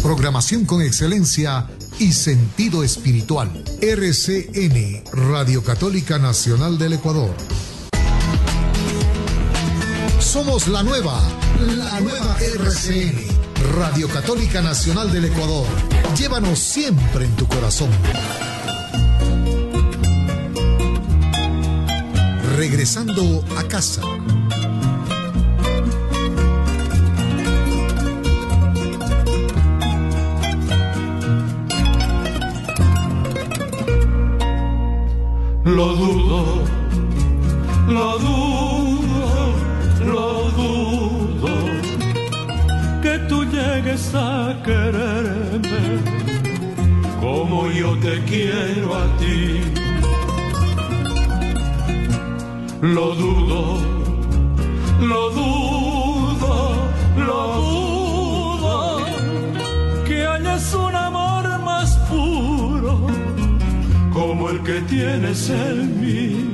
Programación con excelencia y sentido espiritual. RCN, Radio Católica Nacional del Ecuador. Somos la nueva RCN, Radio Católica Nacional del Ecuador. Llévanos siempre en tu corazón. Regresando a casa. Lo dudo, que tú llegues a quererme como yo te quiero a ti. Lo dudo, que hayas un amor más puro como el que tienes en mí.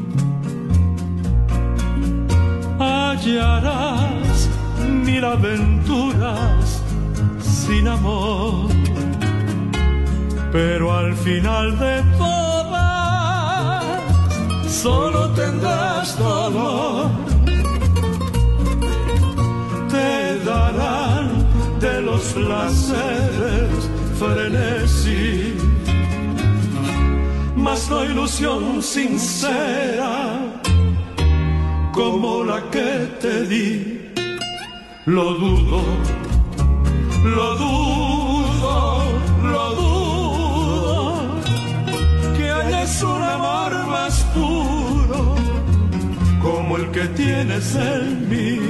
Hallarás mil aventuras sin amor, pero al final de todas solo tendrás dolor. Te darán de los placeres frenesí, mas no ilusión sincera como la que te di. Lo dudo, que hayas un amor más puro como el que tienes en mí.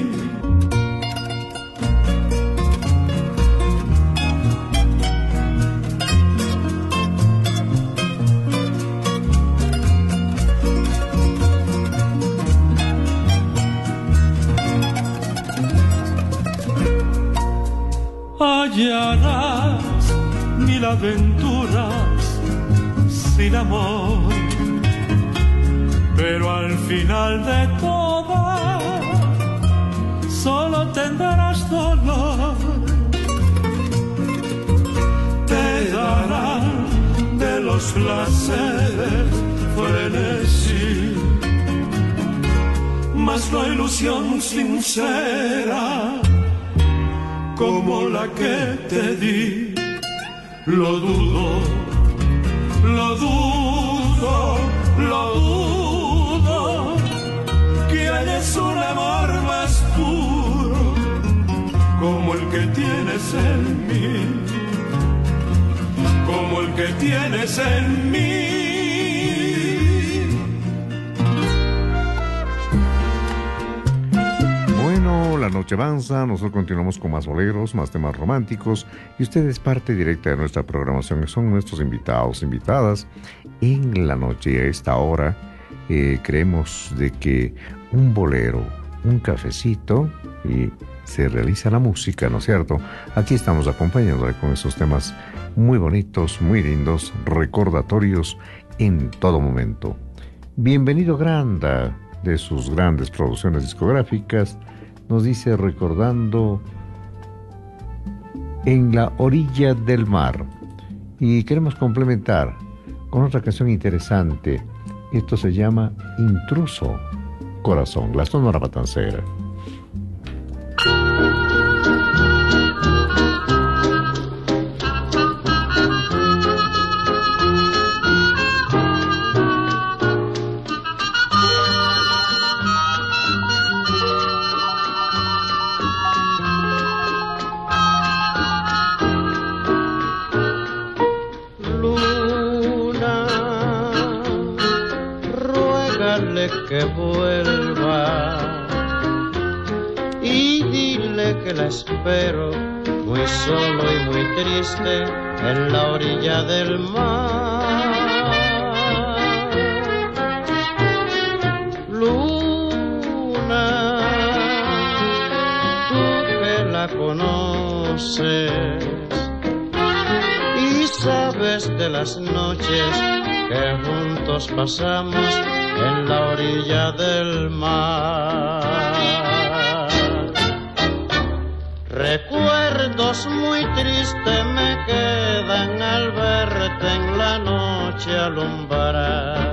Hallarás mil aventuras sin amor, pero al final de todas solo tendrás dolor. Te darán de los placeres frenesí, mas no ilusión sincera como la que te di. Lo dudo, que hayas un amor más puro como el que tienes en mí, como el que tienes en mí. La noche avanza, nosotros continuamos con más boleros, más temas románticos y usted es parte directa de nuestra programación, son nuestros invitados, invitadas en la noche. Y a esta hora creemos de que un bolero, un cafecito y se realiza la música, ¿no es cierto? Aquí estamos acompañándole con esos temas muy bonitos, muy lindos, recordatorios en todo momento. Bienvenido Granda, de sus grandes producciones discográficas, nos dice recordando En la orilla del mar. Y queremos complementar con otra canción interesante. Esto se llama Intruso Corazón, la Sonora Matancera. Que vuelva y dile que la espero muy solo y muy triste en la orilla del mar. Luna, tú que la conoces y sabes de las noches que juntos pasamos en la orilla del mar. Recuerdos muy tristes me quedan al verte en la noche alumbrar.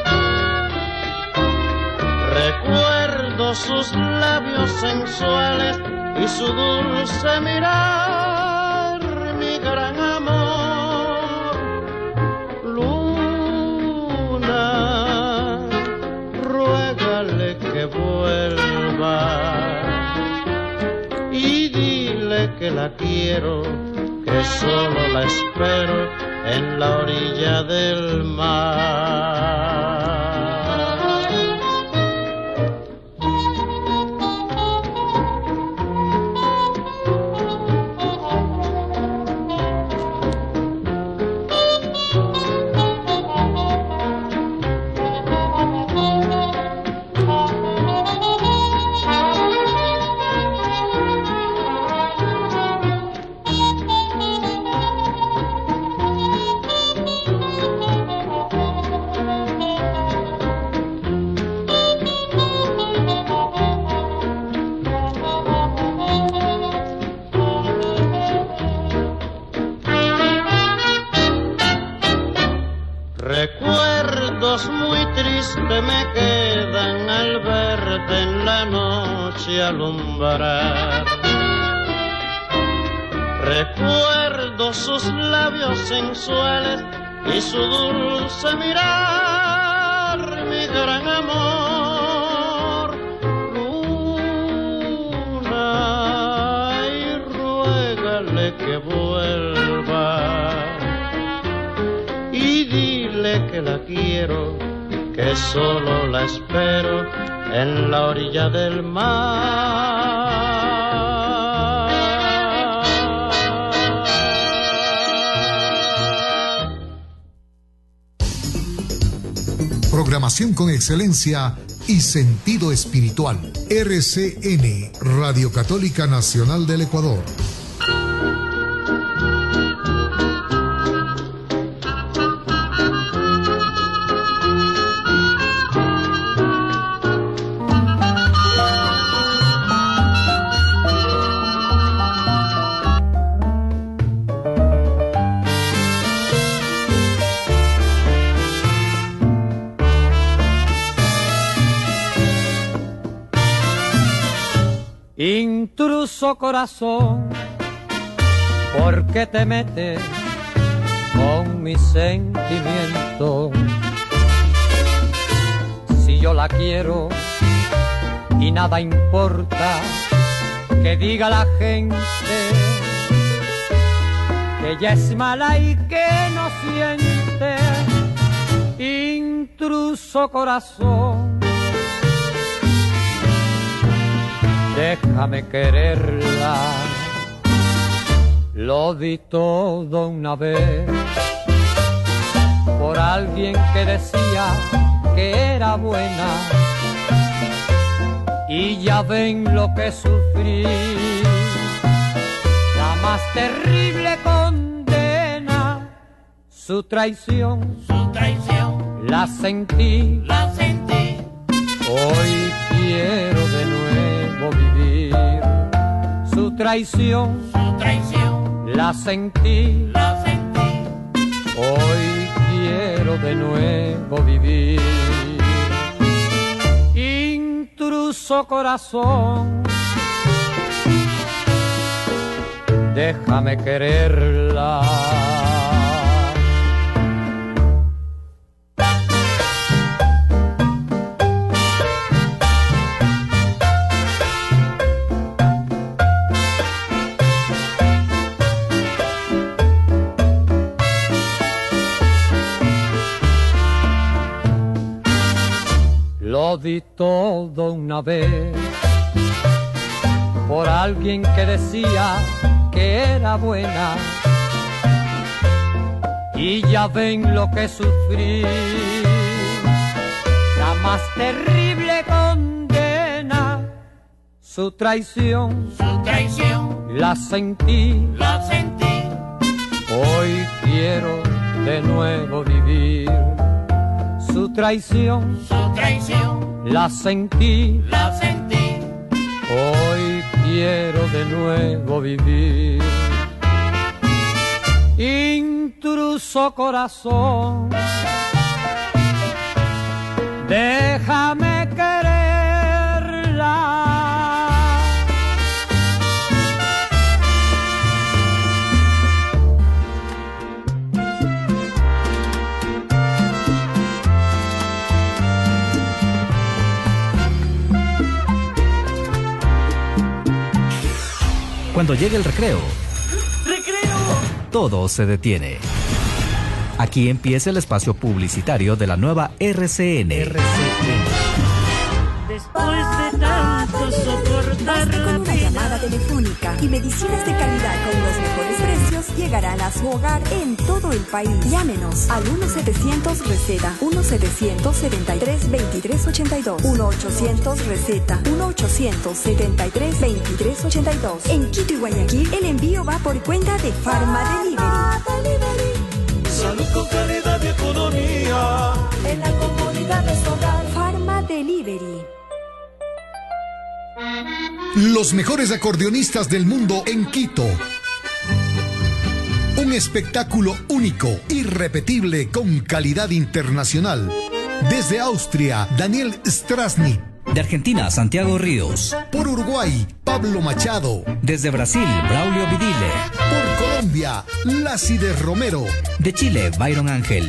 Recuerdo sus labios sensuales y su dulce mirar, mi gran amor. Luna, ruégale que vuelva y dile que la quiero, que solo la espero en la orilla del mar. Recuerdos muy tristes me quedan al verte en la noche alumbrar. Recuerdo sus labios sensuales y su dulce mirar, mi gran amor. Luna, y ruégale que vuelva y dile que la quiero, que solo la espero en la orilla del mar. Programación con excelencia y sentido espiritual. RCN, Radio Católica Nacional del Ecuador. Intruso corazón, ¿por qué te metes con mis sentimientos? Si yo la quiero y nada importa que diga la gente que ella es mala y que no siente. Intruso corazón, déjame quererla, lo di todo una vez por alguien que decía que era buena y ya ven lo que sufrí, la más terrible condena, su traición, la sentí, hoy quiero de nuevo vivir, su traición, la sentí, hoy quiero de nuevo vivir. Intruso corazón, déjame quererla. Lo di todo una vez por alguien que decía que era buena y ya ven lo que sufrí, la más terrible condena, su traición, la sentí, hoy quiero de nuevo vivir, su traición, la sentí, hoy quiero de nuevo vivir. Intruso corazón, déjame quererla. Cuando llegue el recreo, todo se detiene. Aquí empieza el espacio publicitario de la nueva RCN. Después de tanto soportar, basta con una llamada telefónica y medicinas de calidad con los mejores precios llegarán a su hogar en todo el país. Llámenos al 1-700-RECETA, 1-773-2382, 1-800-RECETA, 1-800-73-2382. En Quito y Guayaquil, el envío va por cuenta de Pharma Delivery. Salud con calidad y economía En la comodidad de su hogar. Pharma Delivery. Los mejores acordeonistas del mundo en Quito. Un espectáculo único, irrepetible, con calidad internacional. Desde Austria, Daniel Strasny. De Argentina, Santiago Ríos. Por Uruguay, Pablo Machado. Desde Brasil, Braulio Vidile. Por Colombia, Lácides Romero. De Chile, Byron Ángel.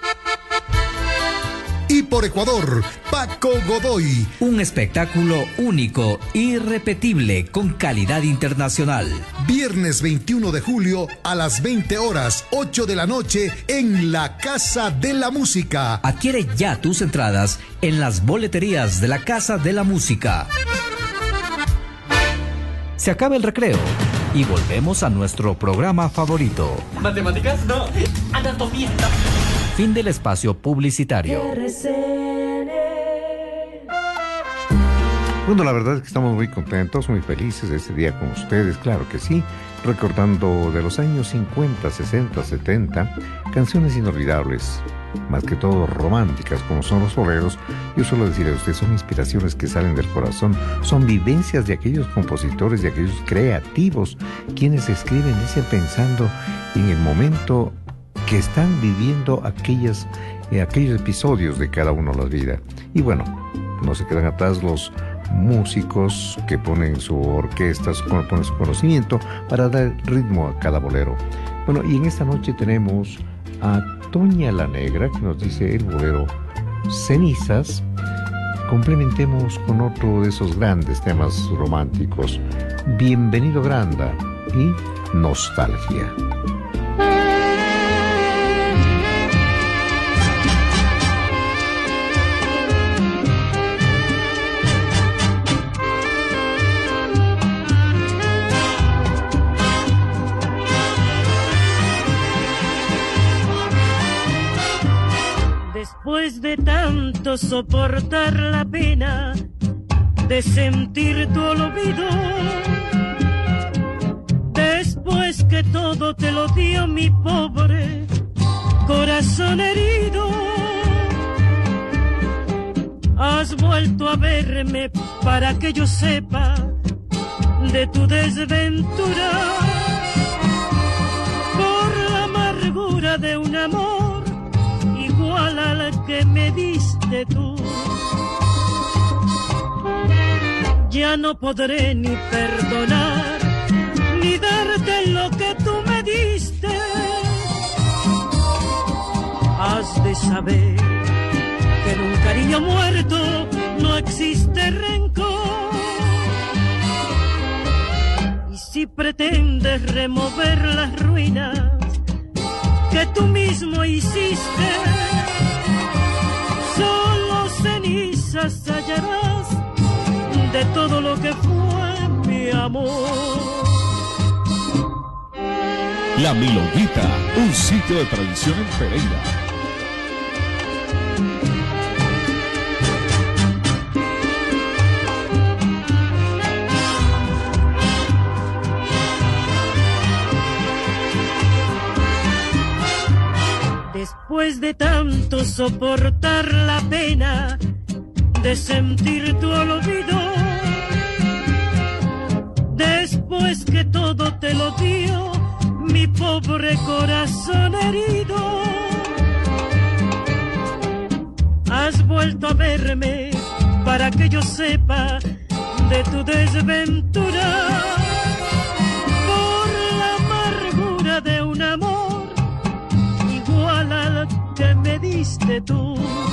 Y por Ecuador, Paco Godoy. Un espectáculo único, irrepetible, con calidad internacional. Viernes 21 de julio a las 20 horas, 8 de la noche, en la Casa de la Música. Adquiere ya tus entradas en las boleterías de la Casa de la Música. Se acaba el recreo y volvemos a nuestro programa favorito. ¿Matemáticas? No. Anatomía. Fin del espacio publicitario. Bueno, la verdad es que estamos muy contentos, muy felices de este día con ustedes, claro que sí, recordando de los años 50, 60, 70, canciones inolvidables, más que todo románticas, como son los boleros. Yo suelo decirle a ustedes, son inspiraciones que salen del corazón, son vivencias de aquellos compositores, de aquellos creativos, quienes escriben, dicen, pensando en el momento que están viviendo aquellos episodios de cada uno de la vida. Y bueno, no se quedan atrás los músicos que ponen su orquesta, ponen su conocimiento para dar ritmo a cada bolero. Bueno, y en esta noche tenemos a Toña la Negra, que nos dice el bolero Cenizas. Complementemos con otro de esos grandes temas románticos, Bienvenido Granda y Nostalgia. Después de tanto soportar la pena de sentir tu olvido, después que todo te lo dio mi pobre corazón herido, has vuelto a verme para que yo sepa de tu desventura, por la amargura de un amor igual al que me diste tú. Ya no podré ni perdonar, ni darte lo que tú me diste. Has de saber que en un cariño muerto no existe rencor. Y si pretendes remover las ruinas que tú mismo hiciste, solo cenizas hallarás de todo lo que fue mi amor. La Milonguita, un sitio de tradición en Pereira. Después de tanto soportar la pena de sentir tu olvido, Después que todo te lo dio mi pobre corazón herido, has vuelto a verme para que yo sepa de tu desventura, por la amargura de un amor igual al que me diste tú.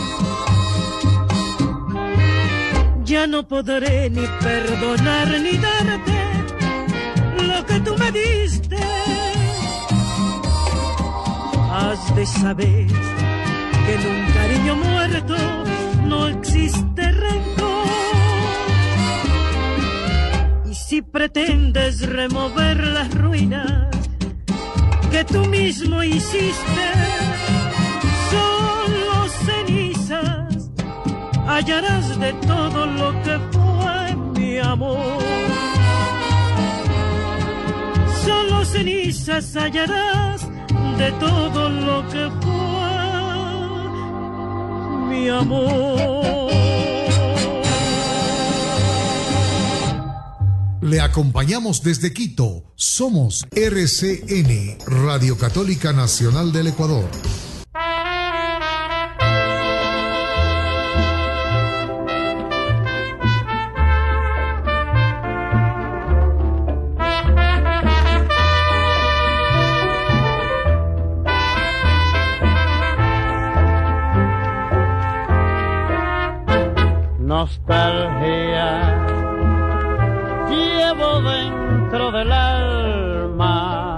Ya no podré ni perdonar ni darte lo que tú me diste. Has de saber que en un cariño muerto no existe rencor. Y si pretendes remover las ruinas que tú mismo hiciste, solo cenizas hallarás de todo lo que fue mi amor. Solo cenizas hallarás de todo lo que fue mi amor. Le acompañamos desde Quito. Somos RCN, Radio Católica Nacional del Ecuador. Nostalgia llevo dentro del alma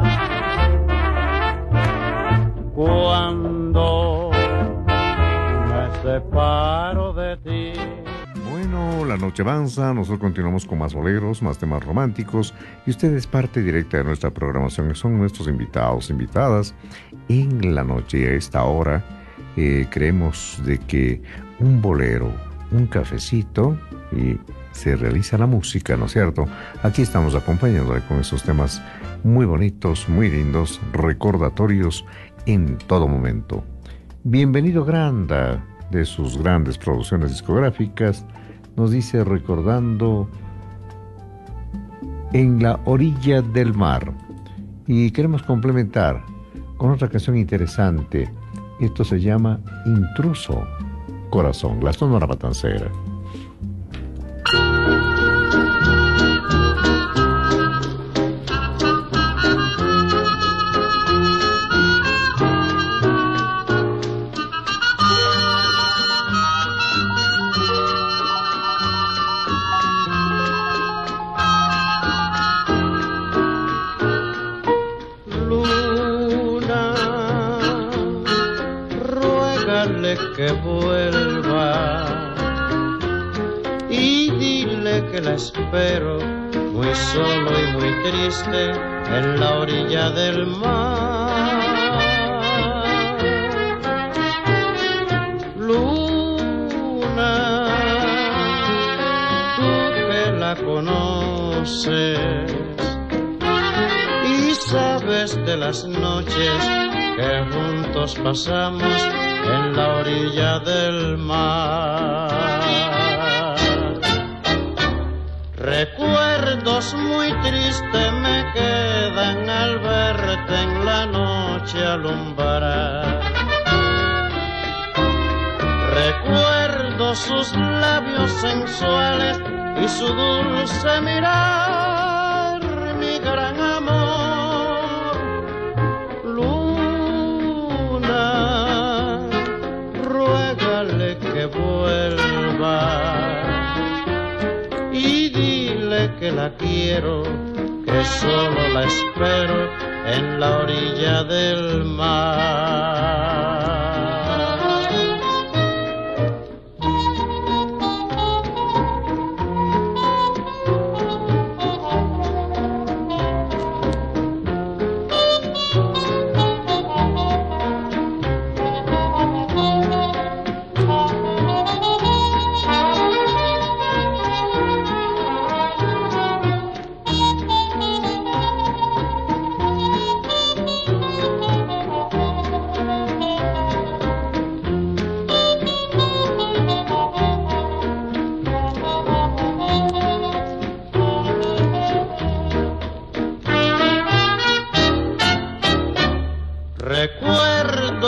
cuando me separo de ti. Bueno, la noche avanza, nosotros continuamos con más boleros, más temas románticos y usted es parte directa de nuestra programación, son nuestros invitados, invitadas en la noche. Y a esta hora creemos de que un bolero, un cafecito y se realiza la música, ¿no es cierto? Aquí estamos acompañándole con esos temas muy bonitos, muy lindos, recordatorios en todo momento. Bienvenido Granda, de sus grandes producciones discográficas, nos dice recordando En la orilla del mar. Y queremos complementar con otra canción interesante. Esto se llama Intruso Corazón, la Sonora Matancera. Que vuelva y dile que la espero muy solo y muy triste en la orilla del mar. Luna, tú que la conoces y sabes de las noches que juntos pasamos en la orilla del mar. Recuerdos muy tristes me quedan al verte en la noche alumbrar. Recuerdo sus labios sensuales y su dulce mirar, mi gran amor. Luna, ruégale que vuelva y dile que la quiero, que solo la espero en la orilla del mar.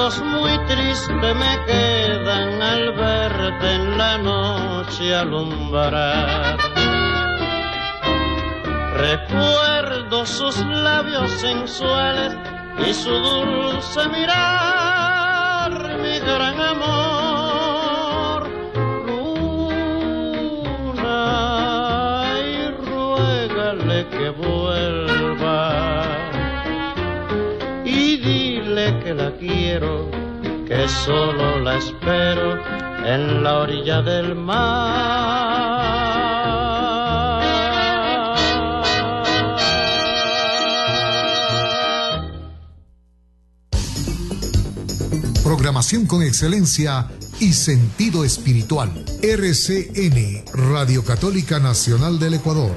Recuerdos muy tristes me quedan al verte en la noche alumbrar. Recuerdo sus labios sensuales y su dulce mirar, mi gran amor. Luna, y ruégale que vuelva y dile que la quiero, que solo la espero en la orilla del mar. Programación con excelencia y sentido espiritual. RCN, Radio Católica Nacional del Ecuador.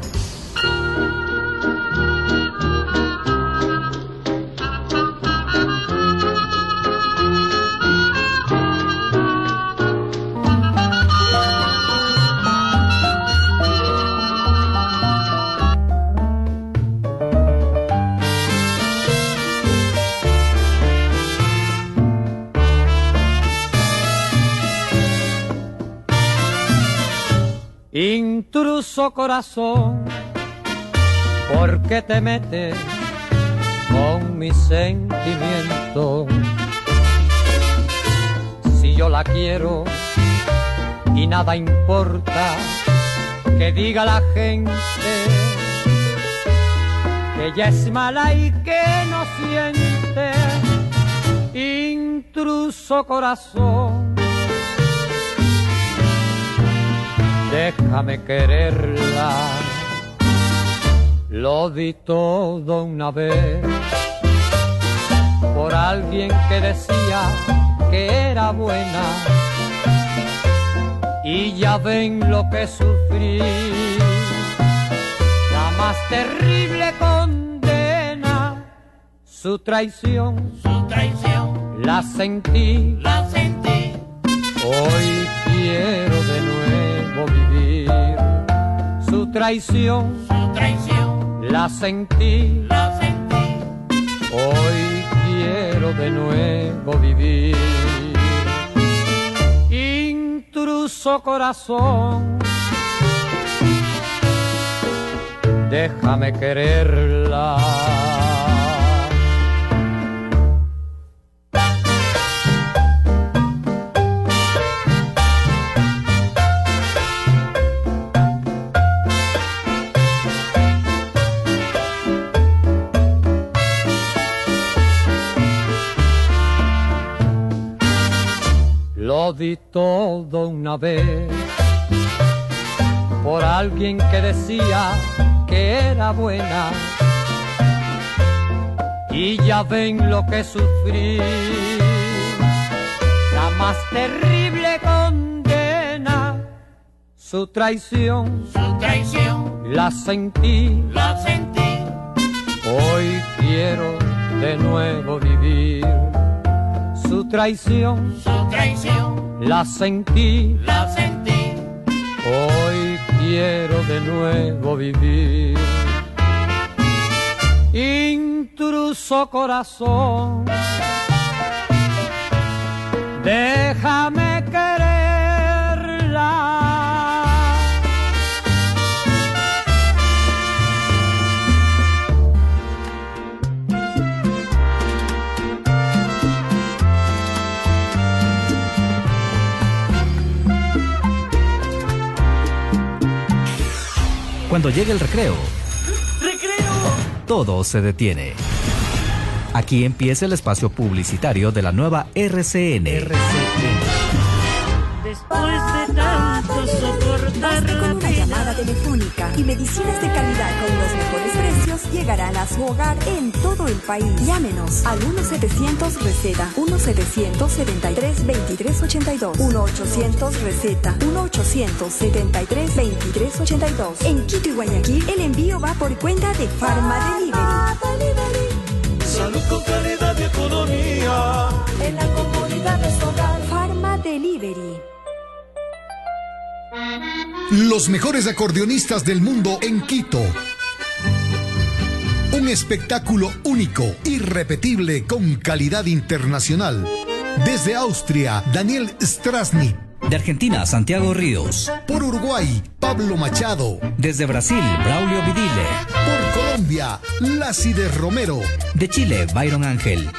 Intruso corazón, ¿por qué te metes con mis sentimientos? Si yo la quiero y nada importa que diga la gente que ella es mala y que no siente. Intruso corazón, déjame quererla, lo di todo una vez por alguien que decía que era buena y ya ven lo que sufrí, la más terrible condena, su traición, la sentí, hoy quiero de nuevo vivir, su traición, la sentí, hoy quiero de nuevo vivir. Intruso corazón, déjame quererla. Lo di todo una vez por alguien que decía que era buena y ya ven lo que sufrí, la más terrible condena, su traición, la sentí, hoy quiero de nuevo vivir, su traición, la sentí, hoy quiero de nuevo vivir. Intruso corazón, déjame quererla. Cuando llegue el recreo, todo se detiene. Aquí empieza el espacio publicitario de la nueva RCN. Después de tanto soportar, con una llamada telefónica y medicinas de calidad con los mejores precios llegarán a su hogar en todo el país. Llámenos al 1-700-RECETA, 1-773-2382, 1-800-RECETA, 1-800-73-2382. En Quito y Guayaquil, el envío va por cuenta de Pharma Delivery. Salud con calidad y economía en la comunidad de su hogar. Pharma Delivery. Los mejores acordeonistas del mundo en Quito. Un espectáculo único, irrepetible, con calidad internacional. Desde Austria, Daniel Strasny. De Argentina, Santiago Ríos. Por Uruguay, Pablo Machado. Desde Brasil, Braulio Vidile. Por Colombia, Lácides Romero. De Chile, Byron Ángel.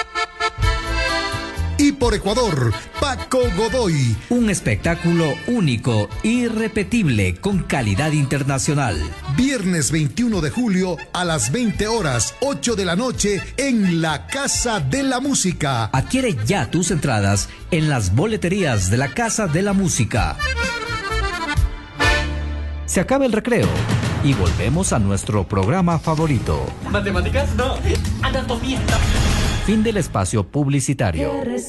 Y por Ecuador, Paco Godoy. Un espectáculo único, irrepetible, con calidad internacional. Viernes 21 de julio a las 20 horas, 8 de la noche, en la Casa de la Música. Adquiere ya tus entradas en las boleterías de la Casa de la Música. Se acaba el recreo y volvemos a nuestro programa favorito. Matemáticas, no. Anatomía, no. Fin del espacio publicitario.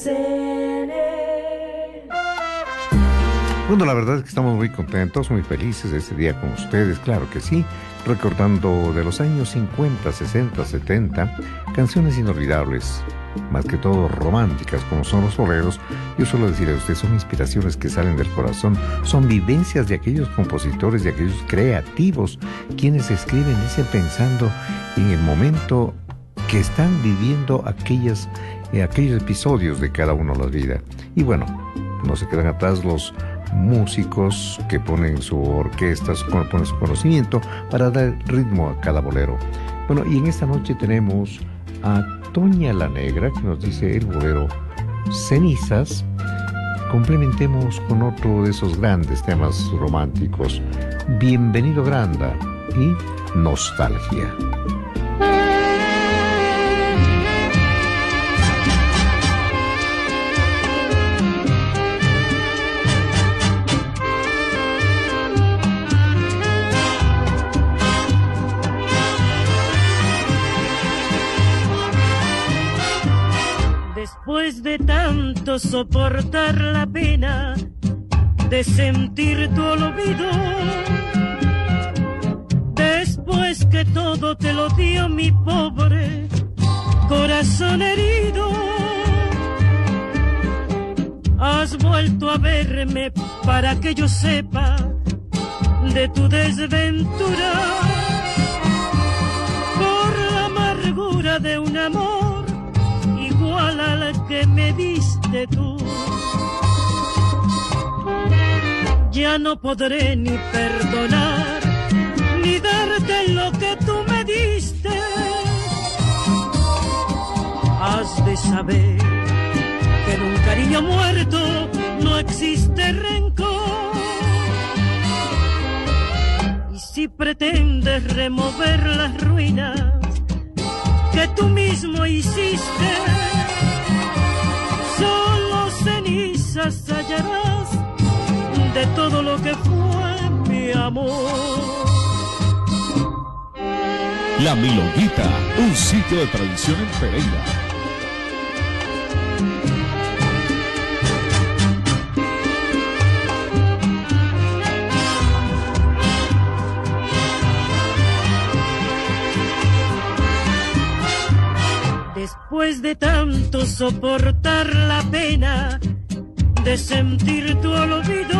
Bueno, la verdad es que estamos muy contentos, muy felices de este día con ustedes, claro que sí, recordando de los años 50, 60, 70, canciones inolvidables, más que todo románticas como son los boleros. Yo suelo decir a ustedes, son inspiraciones que salen del corazón, son vivencias de aquellos compositores, de aquellos creativos, quienes escriben, dicen, pensando en el momento que están viviendo aquellos episodios de cada uno de la vida. Y bueno, no se quedan atrás los músicos que ponen su orquesta, ponen su conocimiento para dar ritmo a cada bolero. Bueno, y en esta noche tenemos a Toña la Negra, que nos dice el bolero Cenizas. Complementemos con otro de esos grandes temas románticos, Bienvenido Granda y Nostalgia. Después de tanto soportar la pena de sentir tu olvido, después que todo te lo dio mi pobre corazón herido, has vuelto a verme para que yo sepa de tu desventura, por la amargura de un amor igual al que me diste tú. Ya no podré ni perdonar, ni darte lo que tú me diste. Has de saber que en un cariño muerto no existe rencor. Y si pretendes remover las ruinas que tú mismo hiciste, solo cenizas hallarás de todo lo que fue mi amor. La Milonguita, un sitio de tradición en Pereira. Después de tanto soportar la pena de sentir tu olvido,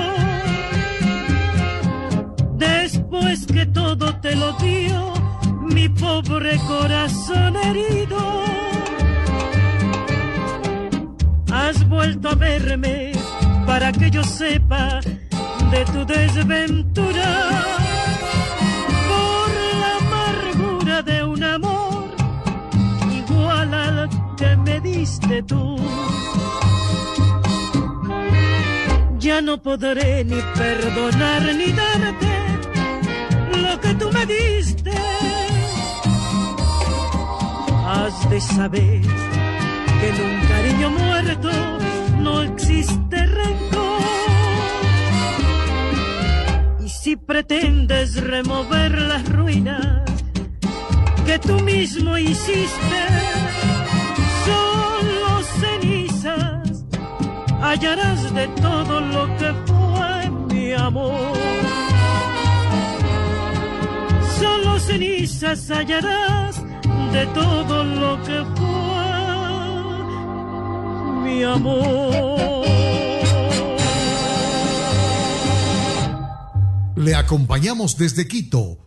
después que todo te lo dio mi pobre corazón herido, has vuelto a verme para que yo sepa de tu desventura, por la amargura de un amor igual al que me diste tú. Ya no podré ni perdonar ni darte lo que tú me diste. Has de saber que en un cariño muerto no existe rencor. Y si pretendes remover las ruinas que tú mismo hiciste, solo cenizas hallarás de todo lo que fue mi amor. Solo cenizas hallarás de todo lo que fue mi amor. Le acompañamos desde Quito